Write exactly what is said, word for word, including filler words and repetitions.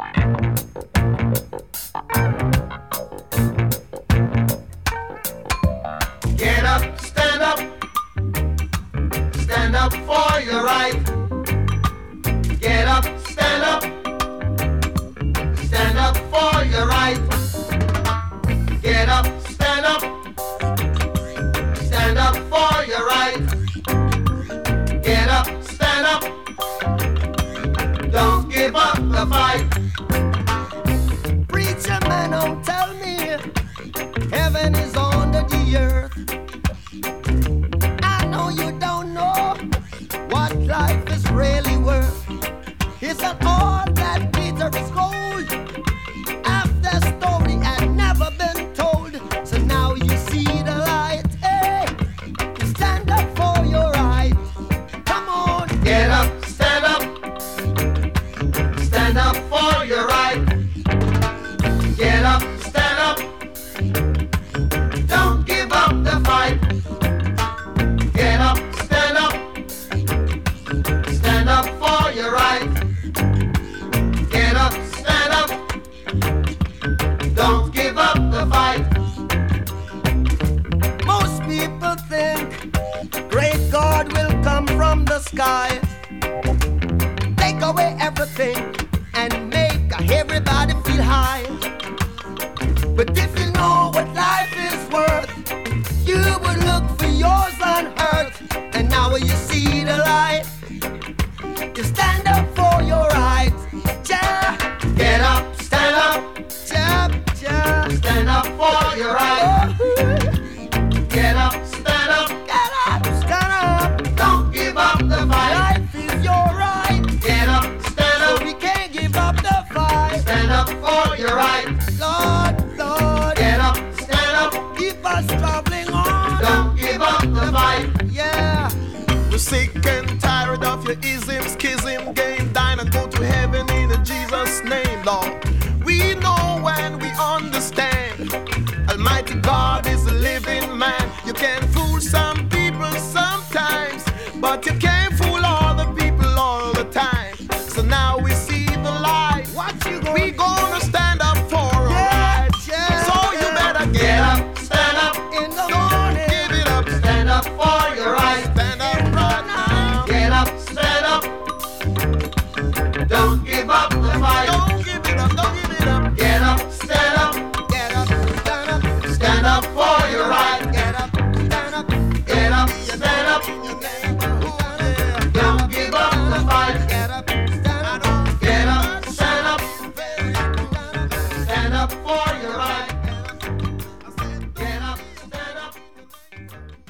Get up, stand up, stand up for your right. Get up, stand up, stand up for your right. Get up, stand up, stand up for your right. Get up, stand up, don't give up the fight. Preacher man, don't tell me heaven is under the earth. I know you don't know what life is really worth. Isn't all that glitter is gold? Half the story had never been told. So now you see the light. Hey, stand up for your right. Come on. Get up, stand up, stand up for your right. Get up, stand up, don't give up the fight. Get up, stand up, stand up for your right. Get up, stand up, don't give up the fight. Most people think great God will come from the sky, take away everything and make everybody feel high. But if you know what life is worth, you would look for yours on earth. And now when you see the light, you stand up for your rights. Ja, Get up, stand up, ja, ja. stand up for your right. Get up, stand up, Get up, stand up. don't give up the fight. Life is your right, Get up, stand so up, we can't give up the fight. stand up for your right. Lord, Lord, Get up, stand up, keep us traveling on. don't give up the fight. Yeah. We're sick and tired of your ism, schism, game, dine and go to heaven in Jesus' name, Lord. We know and we understand Almighty God is a living man. You can fool some people sometimes, but you can't fool all the people all the time. So now we see the light. What you gonna We gonna stand up for our Yeah, rights. yeah. So you better get, Get up. up, stand up, in the Don't morning? give it up. stand up for your right. Stand up right now. Get up, stand up, don't give up the fight. Don't give it up. Don't give it up. Get up, stand up, Get up, stand up, stand up for your right. get up, stand up. Get up, stand up, In your neighborhood. don't give up the fight. Get up, stand up. Get up, stand up, stand up for your right. Get up, stand up.